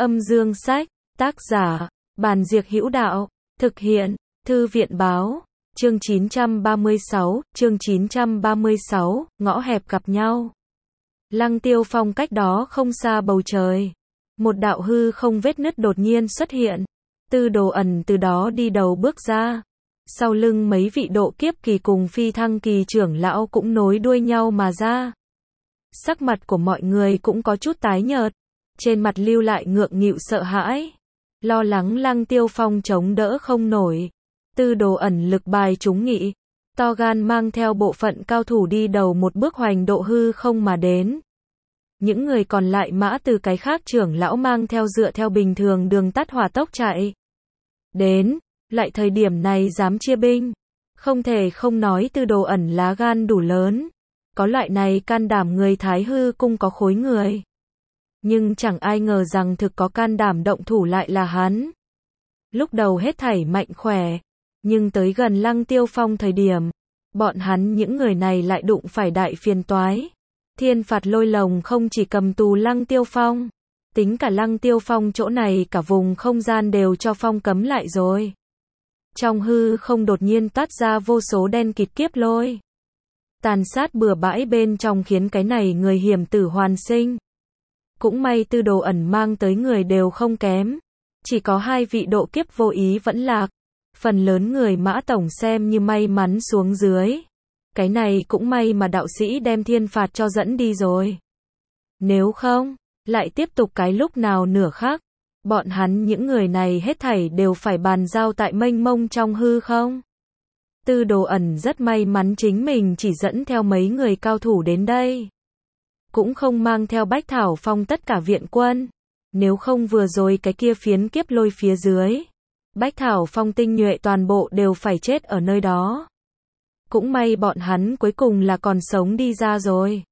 Âm dương sách, tác giả, Bàn Diệc Hữu Đạo, thực hiện, Thư viện báo, chương 936, ngõ hẹp gặp nhau. Lăng Tiêu Phong cách đó không xa bầu trời. Một đạo hư không vết nứt đột nhiên xuất hiện. Tư Đồ ẩn từ đó đi đầu bước ra. Sau lưng mấy vị độ kiếp kỳ cùng phi thăng kỳ trưởng lão cũng nối đuôi nhau mà ra. Sắc mặt của mọi người cũng có chút tái nhợt. Trên mặt lưu lại ngượng nghịu sợ hãi. Lo lắng Lăng Tiêu Phong chống đỡ không nổi. Tư Đồ ẩn lực bài trúng nghị. To gan mang theo bộ phận cao thủ đi đầu một bước hoành độ hư không mà đến. Những người còn lại mã từ cái khác trưởng lão mang theo dựa theo bình thường đường tắt hỏa tốc chạy. Đến, lại thời điểm này dám chia binh. Không thể không nói Tư Đồ ẩn lá gan đủ lớn. Có loại này can đảm người Thái Hư cung có khối người. Nhưng chẳng ai ngờ rằng thực có can đảm động thủ lại là hắn. Lúc đầu hết thảy mạnh khỏe. Nhưng tới gần Lăng Tiêu Phong thời điểm. Bọn hắn những người này lại đụng phải đại phiền toái. Thiên phạt lôi lồng không chỉ cầm tù Lăng Tiêu Phong. Tính cả Lăng Tiêu Phong chỗ này cả vùng không gian đều cho phong cấm lại rồi. Trong hư không đột nhiên toát ra vô số đen kịt kiếp lôi. Tàn sát bừa bãi bên trong khiến cái này người hiểm tử hoàn sinh. Cũng may Tư Đồ ẩn mang tới người đều không kém. Chỉ có 2 vị độ kiếp vô ý vẫn lạc. Phần lớn người mã tổng xem như may mắn xuống dưới. Cái này cũng may mà đạo sĩ đem thiên phạt cho dẫn đi rồi. Nếu không, lại tiếp tục cái lúc nào nửa khác. Bọn hắn những người này hết thảy đều phải bàn giao tại mênh mông trong hư không. Tư Đồ ẩn rất may mắn chính mình chỉ dẫn theo mấy người cao thủ đến đây. Cũng không mang theo Bách Thảo Phong tất cả viện quân. Nếu không vừa rồi cái kia phiến kiếp lôi phía dưới. Bách Thảo Phong tinh nhuệ toàn bộ đều phải chết ở nơi đó. Cũng may bọn hắn cuối cùng là còn sống đi ra rồi.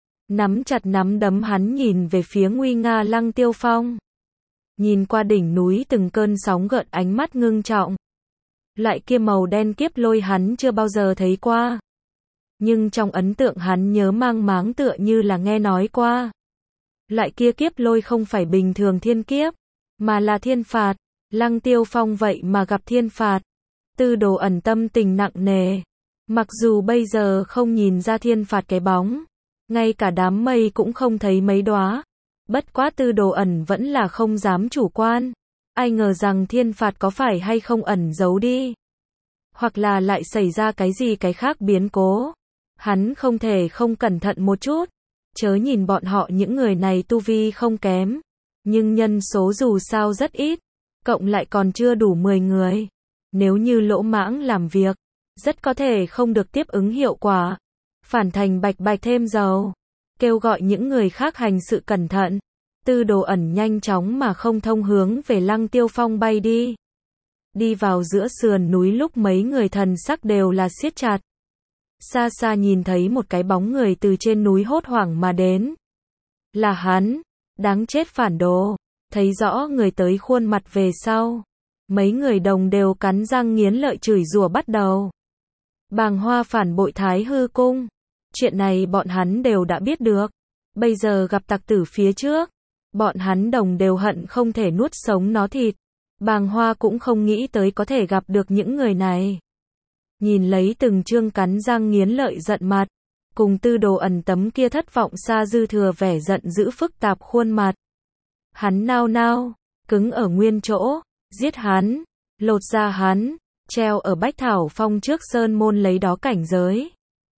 Nắm chặt nắm đấm hắn nhìn về phía nguy nga Lăng Tiêu Phong. Nhìn qua đỉnh núi từng cơn sóng gợn ánh mắt ngưng trọng. Loại kia màu đen kiếp lôi hắn chưa bao giờ thấy qua. Nhưng trong ấn tượng hắn nhớ mang máng tựa như là nghe nói qua. Loại kia kiếp lôi không phải bình thường thiên kiếp, mà là thiên phạt. Lăng Tiêu Phong vậy mà gặp thiên phạt. Tư Đồ ẩn tâm tình nặng nề. Mặc dù bây giờ không nhìn ra thiên phạt cái bóng. Ngay cả đám mây cũng không thấy mấy đóa. Bất quá Tư Đồ ẩn vẫn là không dám chủ quan. Ai ngờ rằng thiên phạt có phải hay không ẩn giấu đi. Hoặc là lại xảy ra cái gì cái khác biến cố. Hắn không thể không cẩn thận một chút. Chớ nhìn bọn họ những người này tu vi không kém. Nhưng nhân số dù sao rất ít. Cộng lại còn chưa đủ 10 người. Nếu như lỗ mãng làm việc. Rất có thể không được tiếp ứng hiệu quả. Phản thành bạch bạch thêm dầu. Kêu gọi những người khác hành sự cẩn thận. Tư Đồ ẩn nhanh chóng mà không thông hướng về Lăng Tiêu Phong bay đi. Đi vào giữa sườn núi lúc mấy người thần sắc đều là siết chặt. Xa xa nhìn thấy một cái bóng người từ trên núi hốt hoảng mà đến. Là hắn. Đáng chết phản đồ. Thấy rõ người tới khuôn mặt về sau. Mấy người đồng đều cắn răng nghiến lợi chửi rủa bắt đầu. Bàng Hoa phản bội Thái Hư cung. Chuyện này bọn hắn đều đã biết được. Bây giờ gặp tặc tử phía trước. Bọn hắn đồng đều hận không thể nuốt sống nó thịt. Bàng Hoa cũng không nghĩ tới có thể gặp được những người này. Nhìn lấy từng chương cắn răng nghiến lợi giận mặt. Cùng Tư Đồ ẩn tấm kia thất vọng xa dư thừa vẻ giận dữ phức tạp khuôn mặt. Hắn nao nao, cứng ở nguyên chỗ, giết hắn, lột da hắn, treo ở Bách Thảo Phong trước sơn môn lấy đó cảnh giới.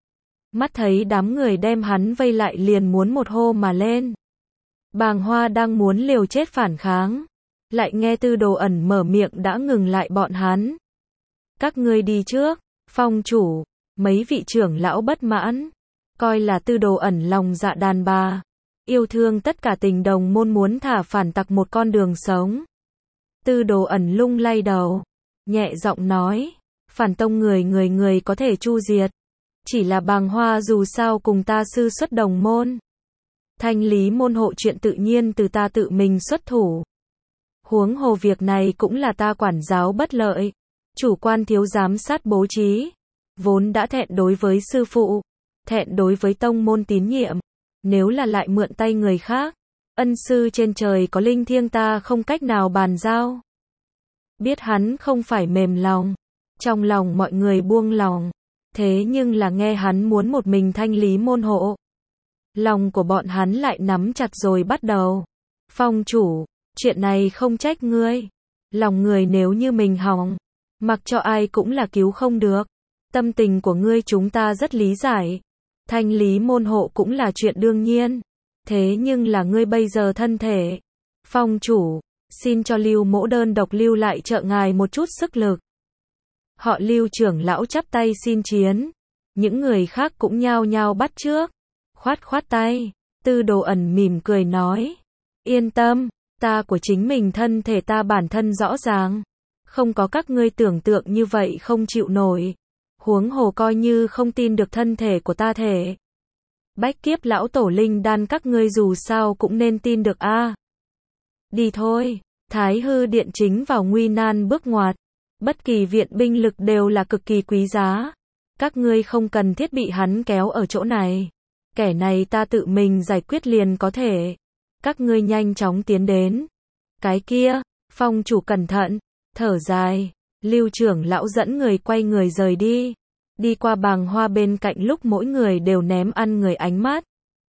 Mắt thấy đám người đem hắn vây lại liền muốn một hô mà lên. Bàng Hoa đang muốn liều chết phản kháng. Lại nghe Tư Đồ ẩn mở miệng đã ngừng lại bọn hắn. Các ngươi đi trước, phong chủ, mấy vị trưởng lão bất mãn. Coi là Tư Đồ ẩn lòng dạ đàn bà. Yêu thương tất cả tình đồng môn muốn thả phản tặc một con đường sống. Tư Đồ ẩn lung lay đầu. Nhẹ giọng nói. Phản tông người có thể chu diệt. Chỉ là Bàng Hoa dù sao cùng ta sư xuất đồng môn. Thanh lý môn hộ chuyện tự nhiên từ ta tự mình xuất thủ. Huống hồ việc này cũng là ta quản giáo bất lợi. Chủ quan thiếu giám sát bố trí. Vốn đã thẹn đối với sư phụ. Thẹn đối với tông môn tín nhiệm. Nếu là lại mượn tay người khác. Ân sư trên trời có linh thiêng ta không cách nào bàn giao. Biết hắn không phải mềm lòng. Trong lòng mọi người buông lòng. Thế nhưng là nghe hắn muốn một mình thanh lý môn hộ. Lòng của bọn hắn lại nắm chặt rồi bắt đầu. Phong chủ, chuyện này không trách ngươi. Lòng người nếu như mình hỏng, mặc cho ai cũng là cứu không được. Tâm tình của ngươi chúng ta rất lý giải. Thanh lý môn hộ cũng là chuyện đương nhiên. Thế nhưng là ngươi bây giờ thân thể. Phong chủ, xin cho Lưu Mỗ đơn độc lưu lại trợ ngài một chút sức lực. Họ Lưu trưởng lão chắp tay xin chiến. Những người khác cũng nhao nhao bắt chước. Khoát khoát tay. Tư Đồ Ẩn mỉm cười nói. Yên tâm, ta của chính mình thân thể ta bản thân rõ ràng. Không có các ngươi tưởng tượng như vậy không chịu nổi. Huống hồ coi như không tin được thân thể của ta thể. Bách kiếp lão tổ linh đan các ngươi dù sao cũng nên tin được a. Đi thôi, Thái Hư Điện chính vào nguy nan bước ngoặt. Bất kỳ viện binh lực đều là cực kỳ quý giá. Các ngươi không cần thiết bị hắn kéo ở chỗ này. Kẻ này ta tự mình giải quyết liền có thể. Các ngươi nhanh chóng tiến đến. Cái kia, phong chủ cẩn thận, thở dài. Lưu trưởng lão dẫn người quay người rời đi. Đi qua bàng hoa bên cạnh lúc mỗi người đều ném ăn người ánh mắt.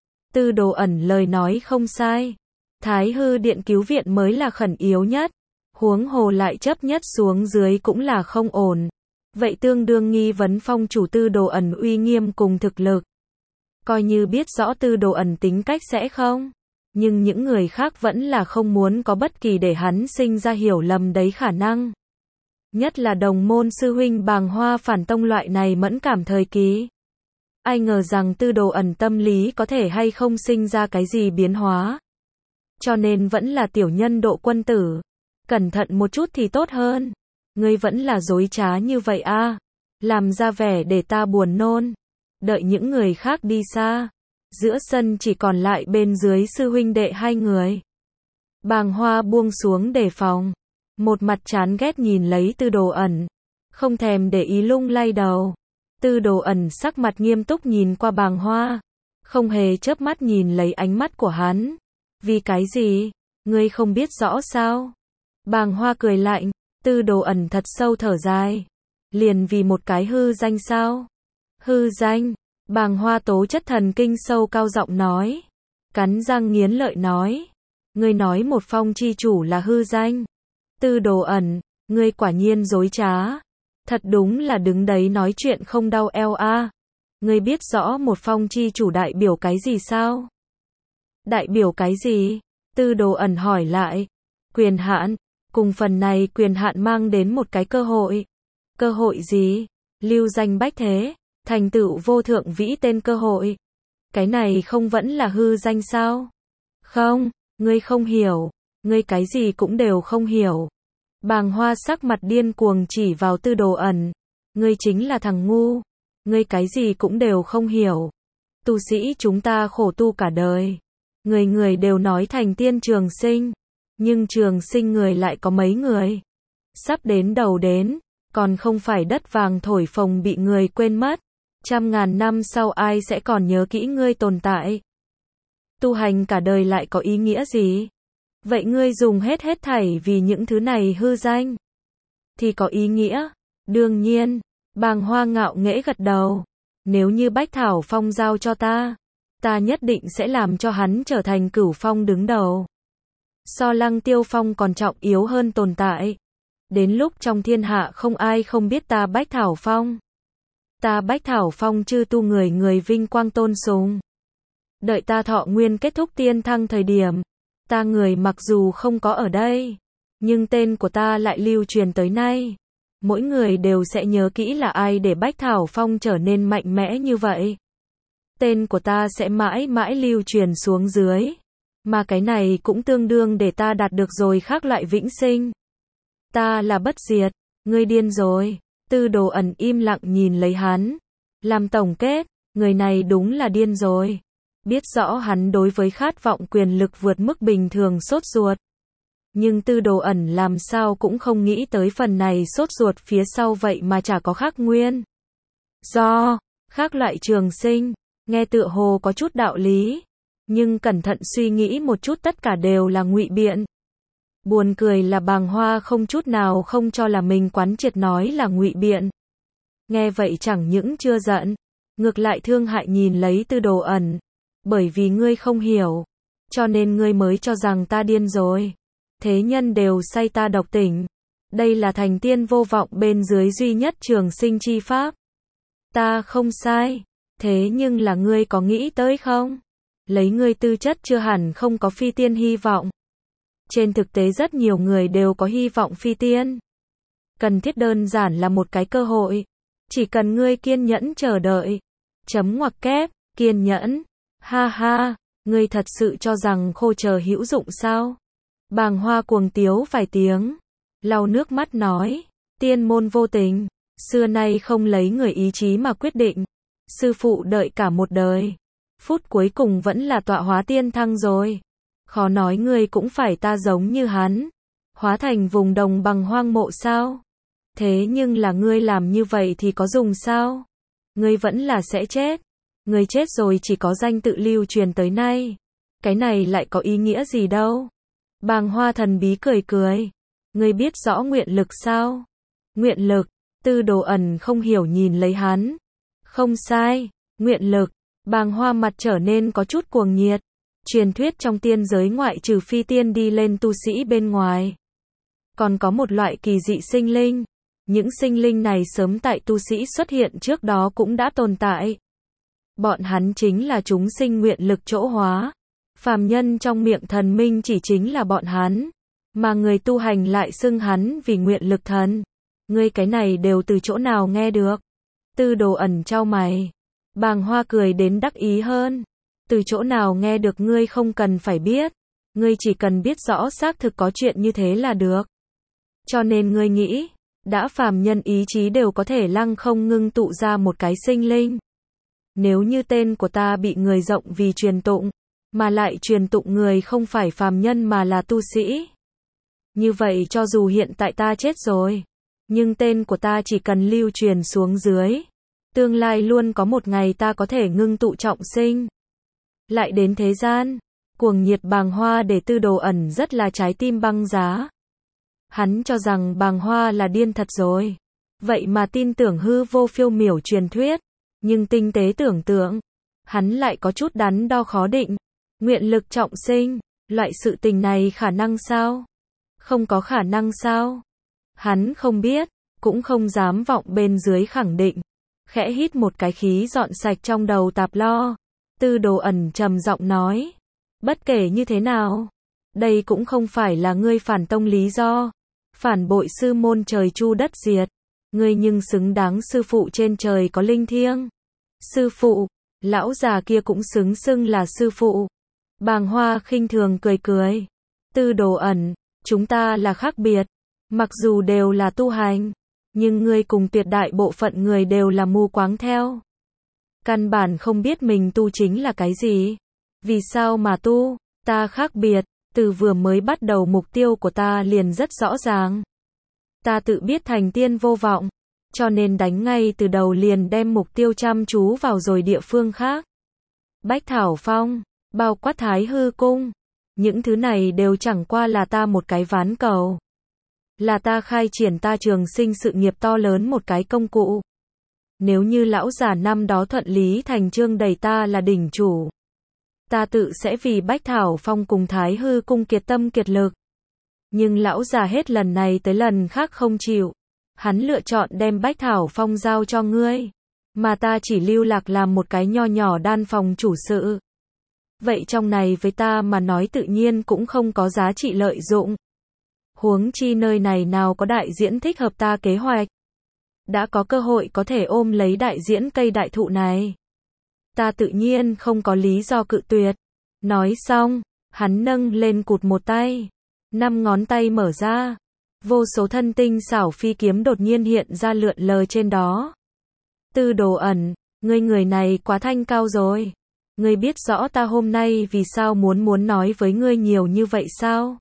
Tư Đồ Ẩn lời nói không sai. Thái Hư Điện cứu viện mới là khẩn yếu nhất. Huống hồ lại chấp nhất xuống dưới cũng là không ổn. Vậy tương đương nghi vấn phong chủ Tư Đồ Ẩn uy nghiêm cùng thực lực. Coi như biết rõ Tư Đồ Ẩn tính cách sẽ không. Nhưng những người khác vẫn là không muốn có bất kỳ để hắn sinh ra hiểu lầm đấy khả năng. Nhất là đồng môn sư huynh bàng hoa phản tông loại này mẫn cảm thời kỳ. Ai ngờ rằng Tư Đồ Ẩn tâm lý có thể hay không sinh ra cái gì biến hóa. Cho nên vẫn là tiểu nhân độ quân tử. Cẩn thận một chút thì tốt hơn. Ngươi vẫn là dối trá như vậy a. Làm ra vẻ để ta buồn nôn. Đợi những người khác đi xa. Giữa sân chỉ còn lại bên dưới sư huynh đệ hai người. Bàng hoa buông xuống đề phòng. Một mặt chán ghét nhìn lấy Tư Đồ Ẩn. Không thèm để ý lung lay đầu. Tư Đồ Ẩn sắc mặt nghiêm túc nhìn qua bàng hoa. Không hề chớp mắt nhìn lấy ánh mắt của hắn. Vì cái gì? Ngươi không biết rõ sao? Bàng hoa cười lạnh. Tư Đồ Ẩn thật sâu thở dài. Liền vì một cái hư danh sao? Hư danh? Bàng hoa tố chất thần kinh sâu cao giọng nói. Cắn răng nghiến lợi nói. Ngươi nói một phong chi chủ là hư danh. Tư Đồ Ẩn, ngươi quả nhiên dối trá. Thật đúng là đứng đấy nói chuyện không đau eo a. Ngươi biết rõ một phong chi chủ đại biểu cái gì sao? Đại biểu cái gì? Tư Đồ Ẩn hỏi lại. Quyền hạn, cùng phần này quyền hạn mang đến một cái cơ hội. Cơ hội gì? Lưu danh bách thế, thành tựu vô thượng vĩ tên cơ hội. Cái này không vẫn là hư danh sao? Không, ngươi không hiểu. Ngươi cái gì cũng đều không hiểu. Bàng hoa sắc mặt điên cuồng chỉ vào Tư Đồ Ẩn. Ngươi chính là thằng ngu. Ngươi cái gì cũng đều không hiểu. Tu sĩ chúng ta khổ tu cả đời. Người người đều nói thành tiên trường sinh. Nhưng trường sinh người lại có mấy người. Sắp đến đầu đến. Còn không phải đất vàng thổi phồng bị người quên mất. Trăm ngàn năm sau ai sẽ còn nhớ kỹ ngươi tồn tại. Tu hành cả đời lại có ý nghĩa gì? Vậy ngươi dùng hết thảy vì những thứ này hư danh. Thì có ý nghĩa. Đương nhiên. Bàng hoa ngạo nghễ gật đầu. Nếu như Bách Thảo Phong giao cho ta. Ta nhất định sẽ làm cho hắn trở thành Cửu Phong đứng đầu. So Lăng Tiêu Phong còn trọng yếu hơn tồn tại. Đến lúc trong thiên hạ không ai không biết ta Bách Thảo Phong. Ta Bách Thảo Phong chư tu người người vinh quang tôn sùng. Đợi ta thọ nguyên kết thúc tiên thăng thời điểm. Ta người mặc dù không có ở đây. Nhưng tên của ta lại lưu truyền tới nay. Mỗi người đều sẽ nhớ kỹ là ai để Bách Thảo Phong trở nên mạnh mẽ như vậy. Tên của ta sẽ mãi mãi lưu truyền xuống dưới. Mà cái này cũng tương đương để ta đạt được rồi khác loại vĩnh sinh. Ta là bất diệt. Ngươi điên rồi. Tư Đồ Ẩn im lặng nhìn lấy hắn. Làm tổng kết. Người này đúng là điên rồi. Biết rõ hắn đối với khát vọng quyền lực vượt mức bình thường sốt ruột. Nhưng Tư Đồ Ẩn làm sao cũng không nghĩ tới phần này sốt ruột phía sau vậy mà chả có khác nguyên. Do, khác loại trường sinh, nghe tựa hồ có chút đạo lý. Nhưng cẩn thận suy nghĩ một chút tất cả đều là ngụy biện. Buồn cười là Bàng Hoa không chút nào không cho là mình quán triệt nói là ngụy biện. Nghe vậy chẳng những chưa giận, ngược lại thương hại nhìn lấy Tư Đồ Ẩn. Bởi vì ngươi không hiểu, cho nên ngươi mới cho rằng ta điên rồi. Thế nhân đều say ta độc tỉnh. Đây là thành tiên vô vọng bên dưới duy nhất trường sinh chi pháp. Ta không sai. Thế nhưng là ngươi có nghĩ tới không? Lấy ngươi tư chất chưa hẳn không có phi tiên hy vọng. Trên thực tế rất nhiều người đều có hy vọng phi tiên. Cần thiết đơn giản là một cái cơ hội. Chỉ cần ngươi kiên nhẫn chờ đợi. Chấm ngoặc kép, kiên nhẫn. Ha ha, ngươi thật sự cho rằng khô chờ hữu dụng sao? Bàng Hoa cuồng tiếu vài tiếng, lau nước mắt nói, tiên môn vô tình, xưa nay không lấy người ý chí mà quyết định. Sư phụ đợi cả một đời, phút cuối cùng vẫn là tọa hóa tiên thăng rồi. Khó nói ngươi cũng phải ta giống như hắn, hóa thành vùng đồng bằng hoang mộ sao? Thế nhưng là ngươi làm như vậy thì có dùng sao? Ngươi vẫn là sẽ chết. Ngươi chết rồi chỉ có danh tự lưu truyền tới nay. Cái này lại có ý nghĩa gì đâu? Bàng Hoa thần bí cười cười. Ngươi biết rõ nguyện lực sao? Nguyện lực, Tư Đồ Ẩn không hiểu nhìn lấy hắn. Không sai, nguyện lực. Bàng Hoa mặt trở nên có chút cuồng nhiệt. Truyền thuyết trong tiên giới ngoại trừ phi tiên đi lên tu sĩ bên ngoài, còn có một loại kỳ dị sinh linh. Những sinh linh này sớm tại tu sĩ xuất hiện trước đó cũng đã tồn tại. Bọn hắn chính là chúng sinh nguyện lực chỗ hóa. Phàm nhân trong miệng thần minh chỉ chính là bọn hắn, mà người tu hành lại xưng hắn vì nguyện lực thần. Ngươi cái này đều từ chỗ nào nghe được? Tư Đồ Ẩn chau mày. Bàng Hoa cười đến đắc ý hơn. Từ chỗ nào nghe được ngươi không cần phải biết. Ngươi chỉ cần biết rõ xác thực có chuyện như thế là được. Cho nên ngươi nghĩ, đã phàm nhân ý chí đều có thể lăng không ngưng tụ ra một cái sinh linh. Nếu như tên của ta bị người rộng vì truyền tụng, mà lại truyền tụng người không phải phàm nhân mà là tu sĩ. Như vậy cho dù hiện tại ta chết rồi, nhưng tên của ta chỉ cần lưu truyền xuống dưới. Tương lai luôn có một ngày ta có thể ngưng tụ trọng sinh. Lại đến thế gian, cuồng nhiệt Bàng Hoa để Tư Đồ Ẩn rất là trái tim băng giá. Hắn cho rằng Bàng Hoa là điên thật rồi. Vậy mà tin tưởng hư vô phiêu miểu truyền thuyết. Nhưng tinh tế tưởng tượng, hắn lại có chút đắn đo khó định. Nguyện lực trọng sinh, loại sự tình này khả năng sao? Không có khả năng sao? Hắn không biết, cũng không dám vọng bên dưới khẳng định. Khẽ hít một cái khí dọn sạch trong đầu tạp lo. Tư Đồ Ẩn trầm giọng nói. Bất kể như thế nào, đây cũng không phải là ngươi phản tông lý do. Phản bội sư môn trời chu đất diệt. Ngươi nhưng xứng đáng sư phụ trên trời có linh thiêng. Sư phụ, lão già kia cũng xứng xưng là sư phụ. Bàng Hoa khinh thường cười cười. Tư Đồ Ẩn, chúng ta là khác biệt. Mặc dù đều là tu hành, nhưng ngươi cùng tuyệt đại bộ phận người đều là mù quáng theo. Căn bản không biết mình tu chính là cái gì. Vì sao mà tu? Ta khác biệt, từ vừa mới bắt đầu mục tiêu của ta liền rất rõ ràng. Ta tự biết thành tiên vô vọng, cho nên đánh ngay từ đầu liền đem mục tiêu chăm chú vào rồi địa phương khác. Bách Thảo Phong, bao quát Thái Hư Cung, những thứ này đều chẳng qua là ta một cái ván cầu. Là ta khai triển ta trường sinh sự nghiệp to lớn một cái công cụ. Nếu như lão già năm đó thuận lý thành chương đẩy ta là đỉnh chủ, ta tự sẽ vì Bách Thảo Phong cùng Thái Hư Cung kiệt tâm kiệt lực. Nhưng lão già hết lần này tới lần khác không chịu. Hắn lựa chọn đem Bách Thảo Phong giao cho ngươi, mà ta chỉ lưu lạc làm một cái nho nhỏ đan phòng chủ sự. Vậy trong này với ta mà nói tự nhiên cũng không có giá trị lợi dụng. Huống chi nơi này nào có đại diễn thích hợp ta kế hoạch. Đã có cơ hội có thể ôm lấy đại diễn cây đại thụ này. Ta tự nhiên không có lý do cự tuyệt. Nói xong, hắn nâng lên cụt một tay. 5 ngón tay mở ra. Vô số thân tinh xảo phi kiếm đột nhiên hiện ra lượn lờ trên đó. Tư Đồ Ẩn, ngươi người này quá thanh cao rồi. Ngươi biết rõ ta hôm nay vì sao muốn nói với ngươi nhiều như vậy sao?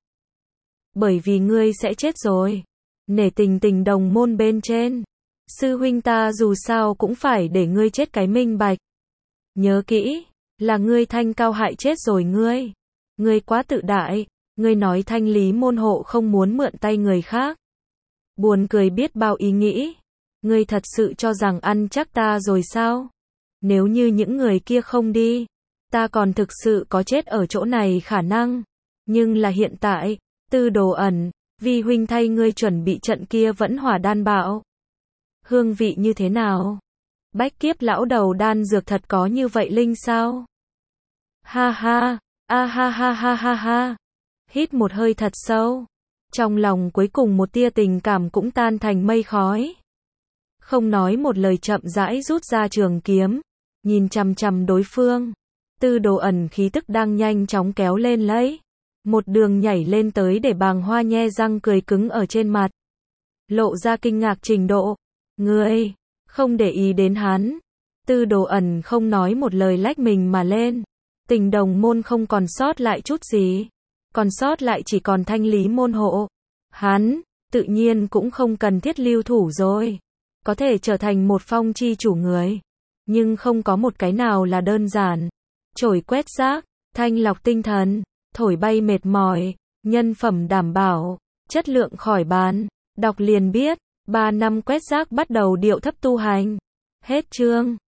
Bởi vì ngươi sẽ chết rồi. Nể tình đồng môn bên trên. Sư huynh ta dù sao cũng phải để ngươi chết cái minh bạch. Nhớ kỹ, Là ngươi Thanh Cao hại chết rồi ngươi. Ngươi quá tự đại, ngươi nói Thanh lý môn hộ không muốn mượn tay người khác. Buồn cười biết bao ý nghĩ. Ngươi thật sự cho rằng ăn chắc ta rồi sao? Nếu như những người kia không đi, ta còn thực sự có chết ở chỗ này khả năng. Nhưng là hiện tại, Tư Đồ ẩn, vi huynh thay ngươi chuẩn bị trận kia vẫn hỏa đan bạo. Hương vị như thế nào? Bách kiếp lão đầu đan dược thật có như vậy linh sao? Ha ha, a ha ha ha ha ha. Hít một hơi thật sâu. Trong lòng cuối cùng một tia tình cảm cũng tan thành mây khói. Không nói một lời chậm rãi rút ra trường kiếm. Nhìn chằm chằm đối phương. Tư Đồ ẩn khí tức đang nhanh chóng kéo lên lấy. Một đường nhảy lên tới để Bàng Hoa nhe răng cười cứng ở trên mặt. Lộ ra kinh ngạc trình độ. Ngươi, không để ý đến hắn. Tư Đồ ẩn không nói một lời lách mình mà lên. Tình đồng môn không còn sót lại chút gì. Còn sót lại chỉ còn Thanh lý môn hộ. Hắn, tự nhiên cũng không cần thiết lưu thủ rồi. Có thể trở thành một phong chi chủ người. Nhưng không có một cái nào là đơn giản. Chổi quét rác, thanh lọc tinh thần, thổi bay mệt mỏi, nhân phẩm đảm bảo, chất lượng khỏi bàn. Đọc liền biết, 3 năm quét rác bắt đầu điệu thấp tu hành. Hết chương.